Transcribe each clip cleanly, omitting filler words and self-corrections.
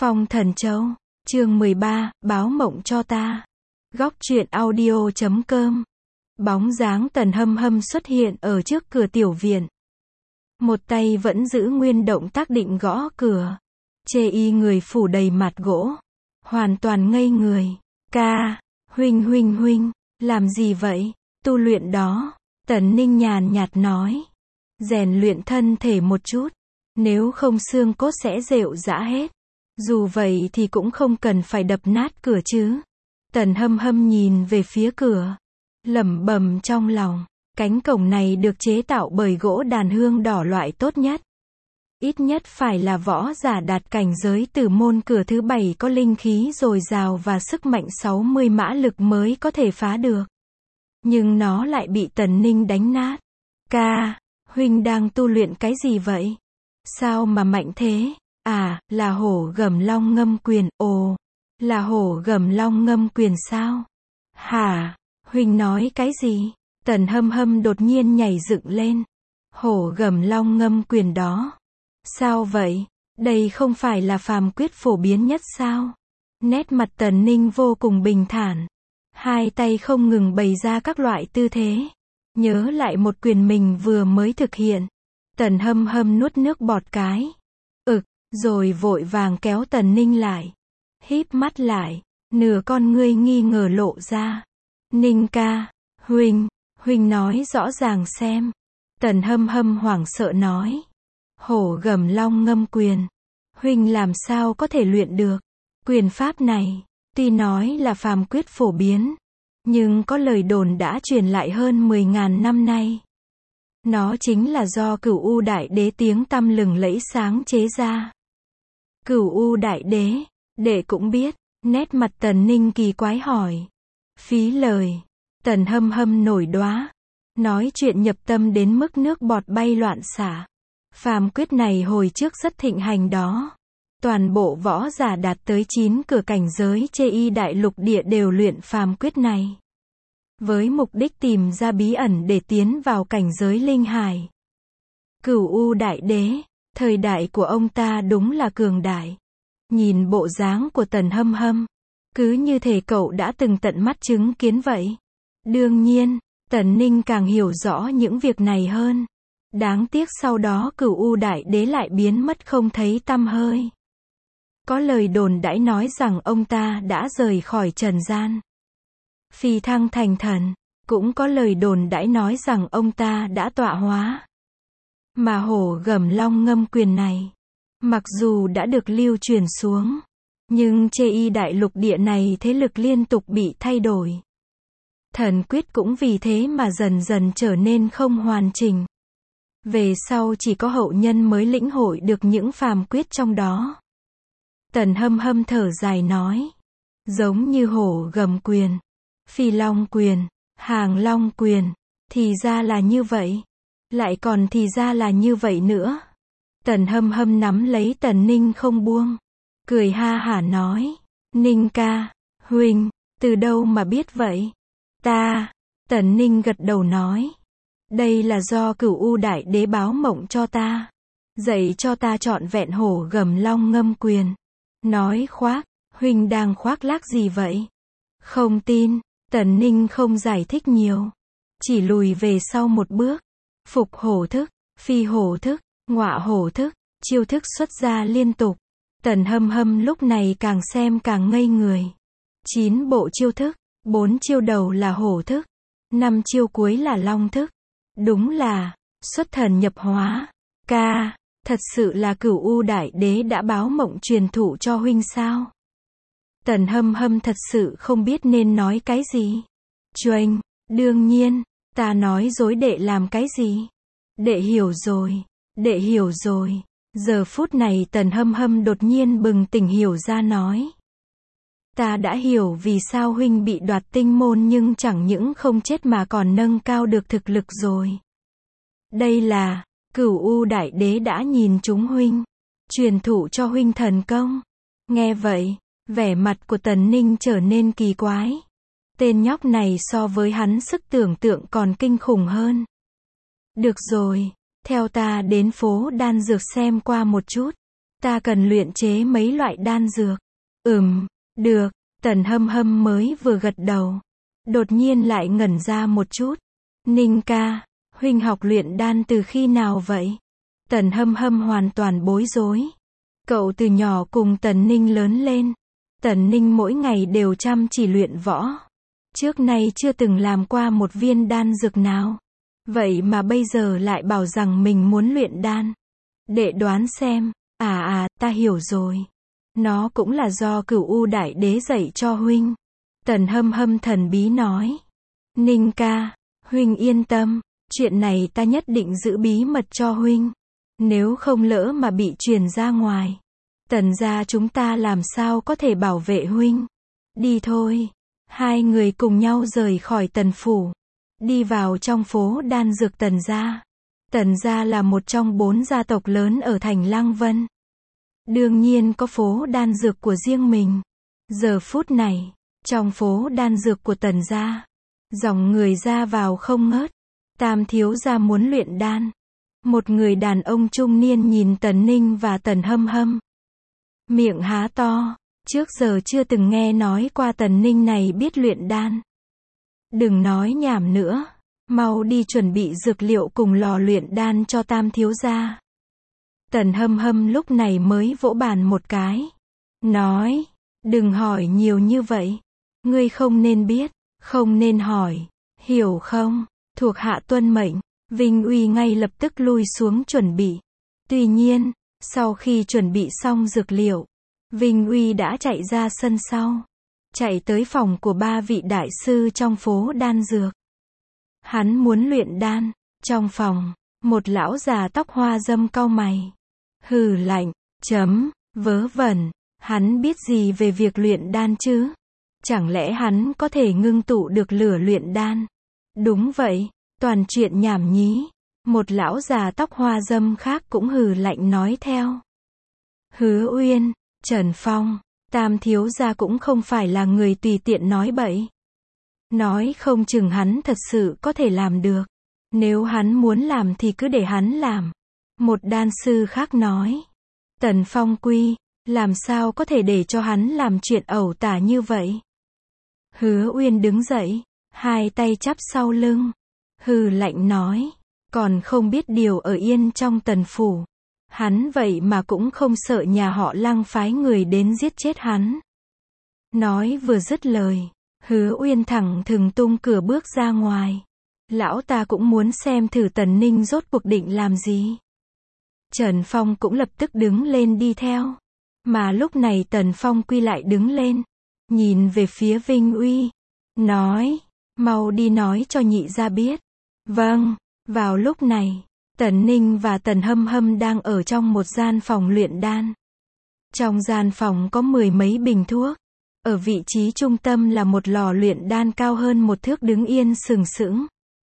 Phong Thần Châu, chương 13, báo mộng cho ta. Góc truyện audio.com. Bóng dáng Tần Hâm Hâm xuất hiện ở trước cửa tiểu viện. Một tay vẫn giữ nguyên động tác định gõ cửa. Chê y người phủ đầy mặt gỗ. Hoàn toàn ngây người. Ca, huynh, làm gì vậy? Tu luyện đó. Tần Ninh nhàn nhạt nói. Rèn luyện thân thể một chút. Nếu không xương cốt sẽ rệu rã hết. Dù vậy thì cũng không cần phải đập nát cửa chứ. Tần Hâm Hâm nhìn về phía cửa. Lẩm bẩm trong lòng. Cánh cổng này được chế tạo bởi gỗ đàn hương đỏ loại tốt nhất. Ít nhất phải là võ giả đạt cảnh giới từ môn cửa thứ 7 có linh khí dồi dào và sức mạnh 60 mã lực mới có thể phá được. Nhưng nó lại bị Tần Ninh đánh nát. Ca, huynh đang tu luyện cái gì vậy? Sao mà mạnh thế? À, là hổ gầm long ngâm quyền. Ồ, là hổ gầm long ngâm quyền sao? Hả? Huynh nói cái gì? Tần Hâm Hâm đột nhiên nhảy dựng lên. Hổ gầm long ngâm quyền đó. Sao vậy? Đây không phải là phàm quyết phổ biến nhất sao? Nét mặt Tần Ninh vô cùng bình thản. Hai tay không ngừng bày ra các loại tư thế. Nhớ lại một quyền mình vừa mới thực hiện. Tần Hâm Hâm nuốt nước bọt cái. Rồi vội vàng kéo Tần Ninh lại. Híp mắt lại. Nửa con ngươi nghi ngờ lộ ra. Ninh ca. Huynh nói rõ ràng xem. Tần Hâm Hâm hoảng sợ nói. Hổ gầm long ngâm quyền. Huynh làm sao có thể luyện được. Quyền pháp này. Tuy nói là phàm quyết phổ biến. Nhưng có lời đồn đã truyền lại hơn 10.000 năm nay. Nó chính là do Cửu U Đại Đế tiếng tăm lừng lẫy sáng chế ra. Cửu U Đại Đế, đệ cũng biết. Nét mặt Tần Ninh kỳ quái hỏi. Phí lời. Tần Hâm Hâm nổi đoá. Nói chuyện nhập tâm đến mức nước bọt bay loạn xả. Phàm quyết này hồi trước rất thịnh hành đó. Toàn bộ võ giả đạt tới 9 cửa cảnh giới chê y đại lục địa đều luyện phàm quyết này. Với mục đích tìm ra bí ẩn để tiến vào cảnh giới linh hải. Cửu U Đại Đế, thời đại của ông ta đúng là cường đại. Nhìn bộ dáng của Tần Hâm Hâm, cứ như thể cậu đã từng tận mắt chứng kiến vậy. Đương nhiên, Tần Ninh càng hiểu rõ những việc này hơn. Đáng tiếc sau đó Cửu U Đại Đế lại biến mất không thấy tăm hơi. Có lời đồn đãi nói rằng ông ta đã rời khỏi trần gian. Phi thăng thành thần. Cũng có lời đồn đãi nói rằng ông ta đã tọa hóa. Mà hổ gầm long ngâm quyền này, mặc dù đã được lưu truyền xuống, nhưng chê y đại lục địa này thế lực liên tục bị thay đổi. Thần quyết cũng vì thế mà dần dần trở nên không hoàn chỉnh. Về sau chỉ có hậu nhân mới lĩnh hội được những phàm quyết trong đó. Tần Hâm Hâm thở dài nói. Giống như hổ gầm quyền, phi long quyền, hàng long quyền, thì ra là như vậy. Lại còn thì ra là như vậy nữa. Tần Hâm Hâm nắm lấy Tần Ninh không buông. Cười ha hả nói. Ninh ca, huynh, từ đâu mà biết vậy? Tần Ninh gật đầu nói. Đây là do Cửu U Đại Đế báo mộng cho ta. Dạy cho ta trọn vẹn hổ gầm long ngâm quyền. Nói khoác, huynh đang khoác lác gì vậy? Không tin, Tần Ninh không giải thích nhiều. Chỉ lùi về sau một bước. Phục hổ thức, phi hổ thức, ngọa hổ thức, chiêu thức xuất ra liên tục. Tần Hâm Hâm lúc này càng xem càng ngây người. 9 bộ chiêu thức, 4 chiêu đầu là hổ thức, 5 chiêu cuối là long thức. Đúng là xuất thần nhập hóa. Ca, thật sự là Cửu U Đại Đế đã báo mộng truyền thụ cho huynh sao? Tần Hâm Hâm thật sự không biết nên nói cái gì. Chuênh, đương nhiên, ta nói dối đệ làm cái gì? Đệ hiểu rồi. Giờ phút này Tần Hâm Hâm đột nhiên bừng tỉnh hiểu ra nói. Ta đã hiểu vì sao huynh bị đoạt tinh môn nhưng chẳng những không chết mà còn nâng cao được thực lực rồi. Đây là, Cửu U Đại Đế đã nhìn chúng huynh, truyền thụ cho huynh thần công. Nghe vậy, vẻ mặt của Tần Ninh trở nên kỳ quái. Tên nhóc này so với hắn sức tưởng tượng còn kinh khủng hơn. Được rồi, theo ta đến phố đan dược xem qua một chút. Ta cần luyện chế mấy loại đan dược. Được, Tần Hâm Hâm mới vừa gật đầu. Đột nhiên lại ngẩn ra một chút. Ninh ca, huynh học luyện đan từ khi nào vậy? Tần Hâm Hâm hoàn toàn bối rối. Cậu từ nhỏ cùng Tần Ninh lớn lên. Tần Ninh mỗi ngày đều chăm chỉ luyện võ. Trước nay chưa từng làm qua một viên đan dược nào. Vậy mà bây giờ lại bảo rằng mình muốn luyện đan. Đệ đoán xem. Ta hiểu rồi. Nó cũng là do Cửu U Đại Đế dạy cho huynh. Tần Hâm Hâm thần bí nói. Ninh ca, huynh yên tâm. Chuyện này ta nhất định giữ bí mật cho huynh. Nếu không lỡ mà bị truyền ra ngoài. Tần gia chúng ta làm sao có thể bảo vệ huynh. Đi thôi. Hai người cùng nhau rời khỏi Tần phủ. Đi vào trong phố đan dược Tần gia. Tần gia là một trong 4 gia tộc lớn ở thành Lăng Vân. Đương nhiên có phố đan dược của riêng mình. Giờ phút này, trong phố đan dược của Tần gia, dòng người ra vào không ngớt. Tam thiếu gia muốn luyện đan. Một người đàn ông trung niên nhìn Tần Ninh và Tần Hâm Hâm. Miệng há to, trước giờ chưa từng nghe nói qua Tần Ninh này biết luyện đan. Đừng nói nhảm nữa, mau đi chuẩn bị dược liệu cùng lò luyện đan cho Tam thiếu gia. Tần Hâm Hâm lúc này mới vỗ bàn một cái. Nói, đừng hỏi nhiều như vậy. Ngươi không nên biết, không nên hỏi, hiểu không? Thuộc hạ tuân mệnh. Vinh Uy ngay lập tức lui xuống chuẩn bị. Tuy nhiên, sau khi chuẩn bị xong dược liệu, Vinh Uy đã chạy ra sân sau. Chạy tới phòng của 3 vị đại sư trong phố đan dược. Hắn muốn luyện đan. Trong phòng, một lão già tóc hoa râm cau mày. Hừ lạnh, vớ vẩn, hắn biết gì về việc luyện đan chứ? Chẳng lẽ hắn có thể ngưng tụ được lửa luyện đan? Đúng vậy, toàn chuyện nhảm nhí. Một lão già tóc hoa râm khác cũng hừ lạnh nói theo. Hứa Uyên, Trần Phong, Tam thiếu gia cũng không phải là người tùy tiện nói bậy. Nói không chừng hắn thật sự có thể làm được. Nếu hắn muốn làm thì cứ để hắn làm. Một đan sư khác nói. Tần Phong Quy, làm sao có thể để cho hắn làm chuyện ẩu tả như vậy? Hứa Uyên đứng dậy, hai tay chắp sau lưng. Hừ lạnh nói, còn không biết điều ở yên trong Tần phủ. Hắn vậy mà cũng không sợ nhà họ Lăng phái người đến giết chết hắn. Nói vừa dứt lời, Hứa Uyên thẳng thừng tung cửa bước ra ngoài. Lão ta cũng muốn xem thử Tần Ninh rốt cuộc định làm gì. Trần Phong cũng lập tức đứng lên đi theo. Mà lúc này Tần Phong Quy lại đứng lên, nhìn về phía Vinh Uy, nói, mau đi nói cho nhị gia biết. Vâng. Vào lúc này, Tần Ninh và Tần Hâm Hâm đang ở trong một gian phòng luyện đan. Trong gian phòng có 10 mấy bình thuốc. Ở vị trí trung tâm là một lò luyện đan cao hơn 1 thước đứng yên sừng sững.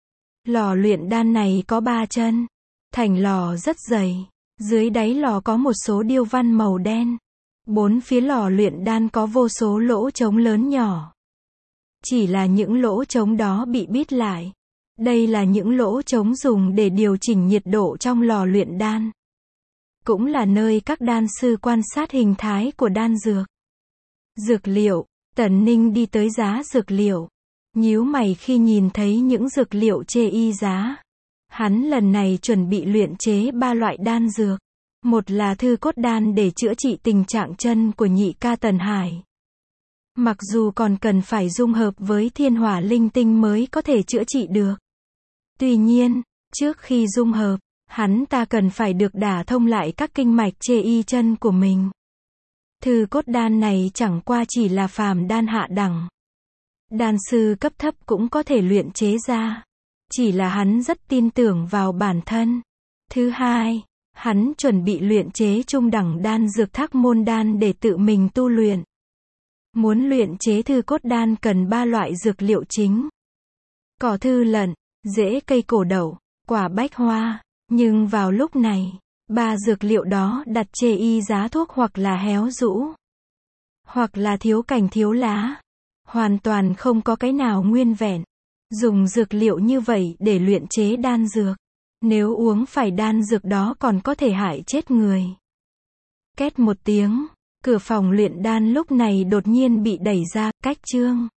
Lò luyện đan này có 3 chân. Thành lò rất dày. Dưới đáy lò có một số điêu văn màu đen. 4 phía lò luyện đan có vô số lỗ trống lớn nhỏ. Chỉ là những lỗ trống đó bị bít lại. Đây là những lỗ trống dùng để điều chỉnh nhiệt độ trong lò luyện đan. Cũng là nơi các đan sư quan sát hình thái của đan dược. Dược liệu, Tần Ninh đi tới giá dược liệu. Nhíu mày khi nhìn thấy những dược liệu chê y giá. Hắn lần này chuẩn bị luyện chế 3 loại đan dược. Một là thư cốt đan để chữa trị tình trạng chân của nhị ca Tần Hải. Mặc dù còn cần phải dung hợp với thiên hỏa linh tinh mới có thể chữa trị được. Tuy nhiên, trước khi dung hợp, hắn ta cần phải được đả thông lại các kinh mạch chê y chân của mình. Thư cốt đan này chẳng qua chỉ là phàm đan hạ đẳng. Đan sư cấp thấp cũng có thể luyện chế ra. Chỉ là hắn rất tin tưởng vào bản thân. Thứ hai, hắn chuẩn bị luyện chế trung đẳng đan dược Thác Môn đan để tự mình tu luyện. Muốn luyện chế thư cốt đan cần 3 loại dược liệu chính. Cỏ thư lận, rễ cây cổ đậu, quả bách hoa. Nhưng vào lúc này, 3 dược liệu đó đặt chê y giá thuốc hoặc là héo rũ, hoặc là thiếu cành thiếu lá. Hoàn toàn không có cái nào nguyên vẹn. Dùng dược liệu như vậy để luyện chế đan dược. Nếu uống phải đan dược đó còn có thể hại chết người. Két một tiếng, cửa phòng luyện đan lúc này đột nhiên bị đẩy ra, cách Trương